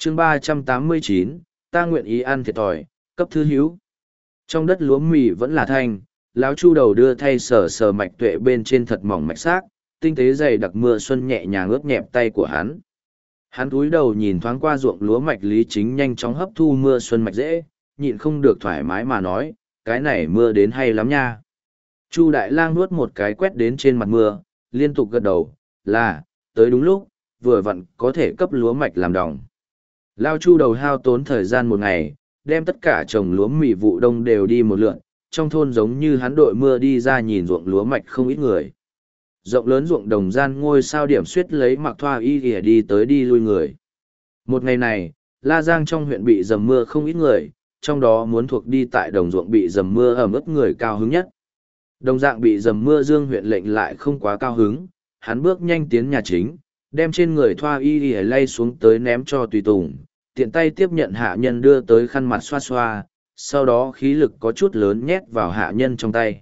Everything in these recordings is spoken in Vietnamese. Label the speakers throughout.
Speaker 1: chương 389, ta nguyện ý ăn thiệt thòi, cấp thư hữu. Trong đất lúa mì vẫn là thanh, lão Chu đầu đưa thay sờ sờ mạch tuệ bên trên thật mỏng mạch xác, tinh tế dày đặc mưa xuân nhẹ nhàng ướt nhẹp tay của hắn. Hắn cúi đầu nhìn thoáng qua ruộng lúa mạch Lý Chính nhanh chóng hấp thu mưa xuân mạch dễ, nhịn không được thoải mái mà nói, cái này mưa đến hay lắm nha. Chu Đại Lang nuốt một cái quét đến trên mặt mưa, liên tục gật đầu, là, tới đúng lúc, vừa vặn có thể cấp lúa mạch làm đồng. Lao Chu đầu hao tốn thời gian một ngày, đem tất cả trồng lúa mì vụ đông đều đi một lượn, trong thôn giống như hắn đội mưa đi ra nhìn ruộng lúa mạch không ít người. Rộng lớn ruộng đồng gian ngôi sao điểm suyết lấy mặc thoa y ghìa đi tới đi lui người. Một ngày này, La Giang trong huyện bị dầm mưa không ít người, trong đó muốn thuộc đi tại đồng ruộng bị dầm mưa ẩm ướt người cao hứng nhất. Đồng dạng bị dầm mưa Dương huyện lệnh lại không quá cao hứng, hắn bước nhanh tiến nhà chính, đem trên người thoa y ghìa lay xuống tới ném cho tùy tùng, tiện tay tiếp nhận hạ nhân đưa tới khăn mặt xoa xoa, sau đó khí lực có chút lớn nhét vào hạ nhân trong tay.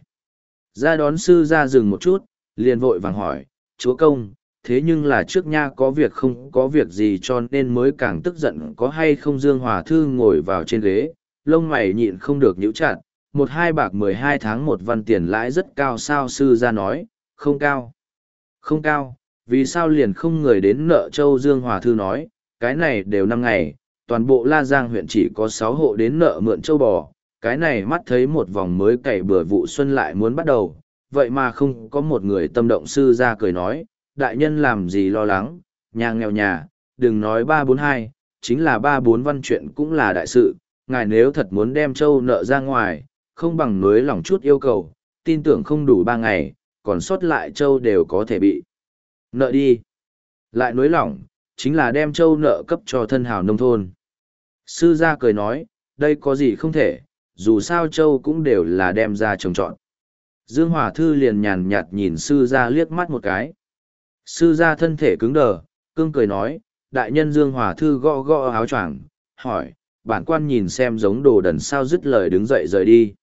Speaker 1: Ra đón sư ra dừng một chút, liền vội vàng hỏi, chúa công, thế nhưng là trước nha có việc không có việc gì cho nên mới càng tức giận có hay không. Dương Hòa Thư ngồi vào trên ghế, lông mày nhịn không được nhíu chặt, 1-2 bạc 12 tháng một văn tiền lãi rất cao sao. Sư ra nói, không cao. Không cao, vì sao liền không người đến nợ châu. Dương Hòa Thư nói, cái này đều 5 ngày, toàn bộ La Giang huyện chỉ có 6 hộ đến nợ mượn châu bò, cái này mắt thấy một vòng mới cày bừa vụ xuân lại muốn bắt đầu, vậy mà không có một người tâm động. Sư ra cười nói, đại nhân làm gì lo lắng, nhà nghèo nhà, đừng nói 342, chính là 34 văn chuyện cũng là đại sự, ngài nếu thật muốn đem châu nợ ra ngoài, không bằng nới lỏng chút yêu cầu, tin tưởng không đủ 3 ngày, còn sót lại châu đều có thể bị nợ đi. Lại nới lỏng, chính là đem châu nợ cấp cho thân hào nông thôn. Sư gia cười nói, đây có gì không thể, dù sao châu cũng đều là đem ra trồng trọt. Dương Hòa Thư liền nhàn nhạt nhìn sư gia liếc mắt một cái. Sư gia thân thể cứng đờ, cương cười nói, đại nhân. Dương Hòa Thư gõ gõ áo choàng, hỏi, bản quan nhìn xem giống đồ đần sao. Dứt lời đứng dậy rời đi.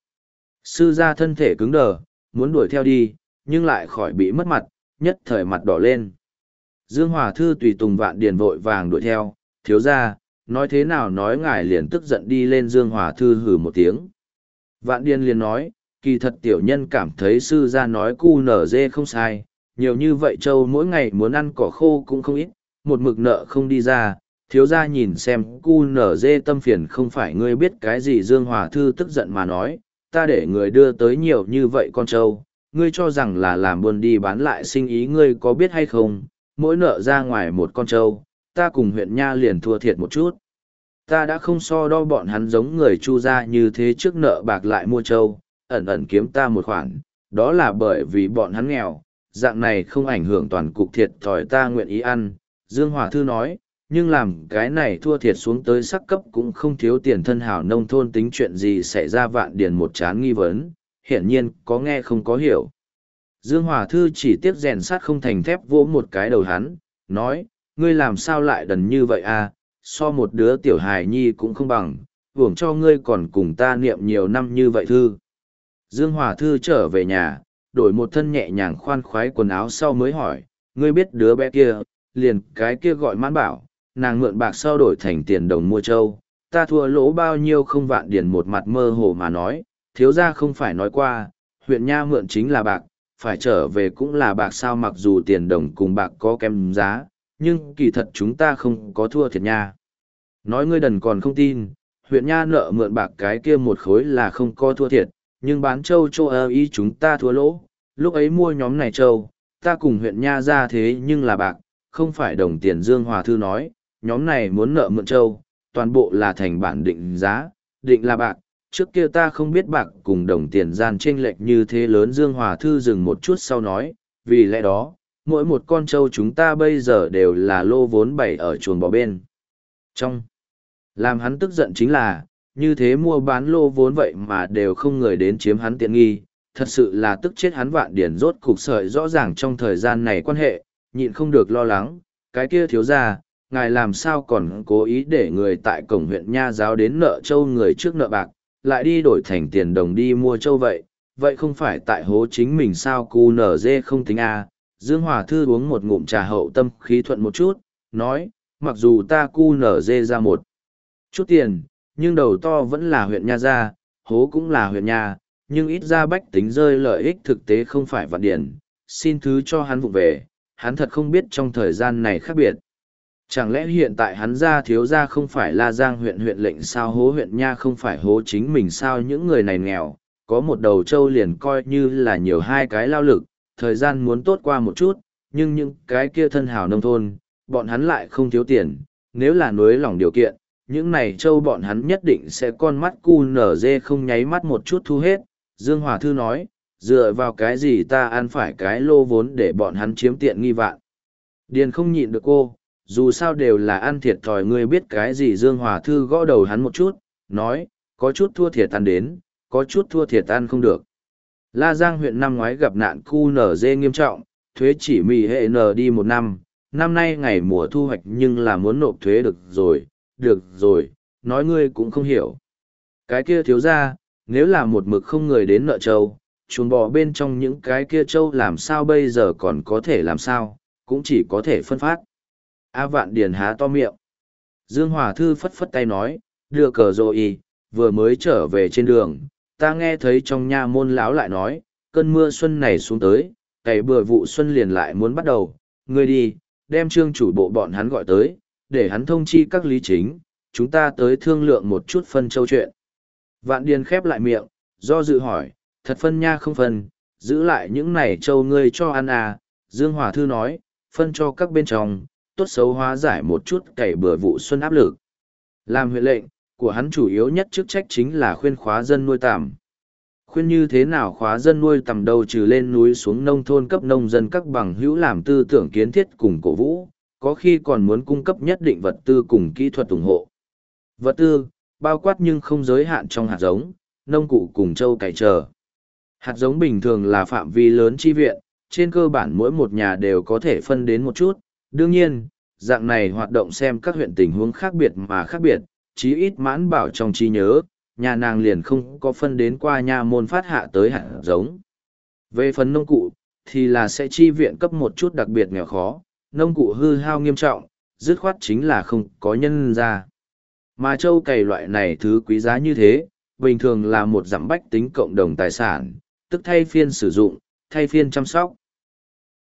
Speaker 1: Sư gia thân thể cứng đờ, muốn đuổi theo đi, nhưng lại khỏi bị mất mặt, nhất thời mặt đỏ lên. Dương Hòa Thư tùy tùng Vạn Điền vội vàng đuổi theo, thiếu gia, nói thế nào nói ngài liền tức giận đi lên. Dương Hòa Thư hừ một tiếng. Vạn Điền liền nói, kỳ thật tiểu nhân cảm thấy sư gia nói cu nở dê không sai, nhiều như vậy châu mỗi ngày muốn ăn cỏ khô cũng không ít, một mực nợ không đi ra, thiếu gia nhìn xem cu nở dê tâm phiền không phải ngươi biết cái gì. Dương Hòa Thư tức giận mà nói, ta để người đưa tới nhiều như vậy con trâu, ngươi cho rằng là làm buôn đi bán lại sinh ý, ngươi có biết hay không, mỗi nợ ra ngoài một con trâu, ta cùng huyện nha liền thua thiệt một chút. Ta đã không so đo bọn hắn giống người Chu gia như thế, trước nợ bạc lại mua trâu, ẩn ẩn kiếm ta một khoản, đó là bởi vì bọn hắn nghèo, dạng này không ảnh hưởng toàn cục thiệt thòi ta nguyện ý ăn. Dương Hòa Thư nói, nhưng làm cái này thua thiệt xuống tới sắc cấp cũng không thiếu tiền, thân hảo nông thôn tính chuyện gì xảy ra. Vạn Điền một chán nghi vấn, hiển nhiên có nghe không có hiểu. Dương Hòa Thư chỉ tiếc rèn sắt không thành thép, vỗ một cái đầu hắn, nói, ngươi làm sao lại đần như vậy à, so một đứa tiểu hài nhi cũng không bằng, hưởng cho ngươi còn cùng ta niệm nhiều năm như vậy Thư. Dương Hòa Thư trở về nhà, đổi một thân nhẹ nhàng khoan khoái quần áo sau mới hỏi, ngươi biết đứa bé kia, liền cái kia gọi Mãn Bảo, nàng mượn bạc sau đổi thành tiền đồng mua trâu, ta thua lỗ bao nhiêu không. Vạn Điền một mặt mơ hồ mà nói, thiếu gia không phải nói qua, huyện nha mượn chính là bạc, phải trở về cũng là bạc sao. Mặc dù tiền đồng cùng bạc có kém giá, nhưng kỳ thật chúng ta không có thua thiệt nha. Nói ngươi đần còn không tin, huyện nha nợ mượn bạc cái kia một khối là không có thua thiệt, nhưng bán trâu cho ý chúng ta thua lỗ. Lúc ấy mua nhóm này trâu, ta cùng huyện nha ra thế nhưng là bạc, không phải đồng tiền. Dương Hòa Thư nói, nhóm này muốn nợ mượn trâu, toàn bộ là thành bản định giá, định là bạc. Trước kia ta không biết bạc cùng đồng tiền gian chênh lệch như thế lớn. Dương Hòa Thư dừng một chút sau nói, vì lẽ đó, mỗi một con trâu chúng ta bây giờ đều là lô vốn bày ở chuồng bò bên trong. Làm hắn tức giận chính là, như thế mua bán lô vốn vậy mà đều không người đến chiếm hắn tiện nghi, thật sự là tức chết hắn. Vạn Điền rốt cục sợi rõ ràng trong thời gian này quan hệ, nhịn không được lo lắng, cái kia thiếu gia, ngài làm sao còn cố ý để người tại cổng huyện nha giáo đến nợ châu người trước nợ bạc, lại đi đổi thành tiền đồng đi mua châu vậy, vậy không phải tại hố chính mình sao. Cu nở dê không tính à. Dương Hòa Thư uống một ngụm trà hậu tâm khí thuận một chút, nói, mặc dù ta cu nở dê ra một chút tiền, nhưng đầu to vẫn là huyện nha ra, hố cũng là huyện nha, nhưng ít ra bách tính rơi lợi ích thực tế không phải vạn điển, xin thứ cho hắn vụng về, hắn thật không biết trong thời gian này khác biệt. Chẳng lẽ hiện tại hắn ra thiếu ra không phải La Giang huyện huyện lệnh sao, hố huyện nha không phải hố chính mình sao? Những người này nghèo, có một đầu trâu liền coi như là nhiều hai cái lao lực, thời gian muốn tốt qua một chút, nhưng những cái kia thân hào nông thôn, bọn hắn lại không thiếu tiền, nếu là nối lòng điều kiện, những này trâu bọn hắn nhất định sẽ con mắt cu nở dê không nháy mắt một chút thu hết. Dương Hòa Thư nói, dựa vào cái gì ta ăn phải cái lô vốn để bọn hắn chiếm tiện nghi vạn. Điền không nhịn được cô, dù sao đều là ăn thiệt thòi, ngươi biết cái gì? Dương Hòa Thư gõ đầu hắn một chút, nói, có chút thua thiệt ăn đến, có chút thua thiệt ăn không được. La Giang huyện năm ngoái gặp nạn cu nở dê nghiêm trọng, thuế chỉ mì hệ nở đi một năm, năm nay ngày mùa thu hoạch nhưng là muốn nộp thuế được rồi, nói ngươi cũng không hiểu. Cái kia thiếu ra, nếu là một mực không người đến nợ trâu, chuồng bò bên trong những cái kia trâu làm sao bây giờ còn có thể làm sao, cũng chỉ có thể phân phát. A Vạn Điền há to miệng. Dương Hòa Thư phất phất tay nói, đưa cờ rồi, vừa mới trở về trên đường, ta nghe thấy trong nha môn lão lại nói, cơn mưa xuân này xuống tới, cày bừa vụ xuân liền lại muốn bắt đầu, ngươi đi, đem trương chủ bộ bọn hắn gọi tới, để hắn thông chi các lý chính, chúng ta tới thương lượng một chút phân châu chuyện. Vạn Điền khép lại miệng, do dự hỏi, thật phân nha không phân, giữ lại những này châu ngươi cho ăn à? Dương Hòa Thư nói, phân cho các bên trong, tốt xấu hóa giải một chút cày bừa vụ xuân áp lực. Làm huyện lệnh, của hắn chủ yếu nhất chức trách chính là khuyên khóa dân nuôi tằm. Khuyên như thế nào khóa dân nuôi tằm đâu, trừ lên núi xuống nông thôn cấp nông dân các bằng hữu làm tư tưởng kiến thiết cùng cổ vũ, có khi còn muốn cung cấp nhất định vật tư cùng kỹ thuật ủng hộ. Vật tư, bao quát nhưng không giới hạn trong hạt giống, nông cụ cùng trâu cày chờ. Hạt giống bình thường là phạm vi lớn chi viện, trên cơ bản mỗi một nhà đều có thể phân đến một chút. Đương nhiên, dạng này hoạt động xem các huyện tình huống khác biệt mà khác biệt, chí ít Mãn Bảo trong trí nhớ, nhà nàng liền không có phân đến qua nha môn phát hạ tới hạt giống. Về phần nông cụ, thì là sẽ chi viện cấp một chút đặc biệt nghèo khó, nông cụ hư hao nghiêm trọng, dứt khoát chính là không có nhân ra. Mà châu cày loại này thứ quý giá như thế, bình thường là một dặm bách tính cộng đồng tài sản, tức thay phiên sử dụng, thay phiên chăm sóc.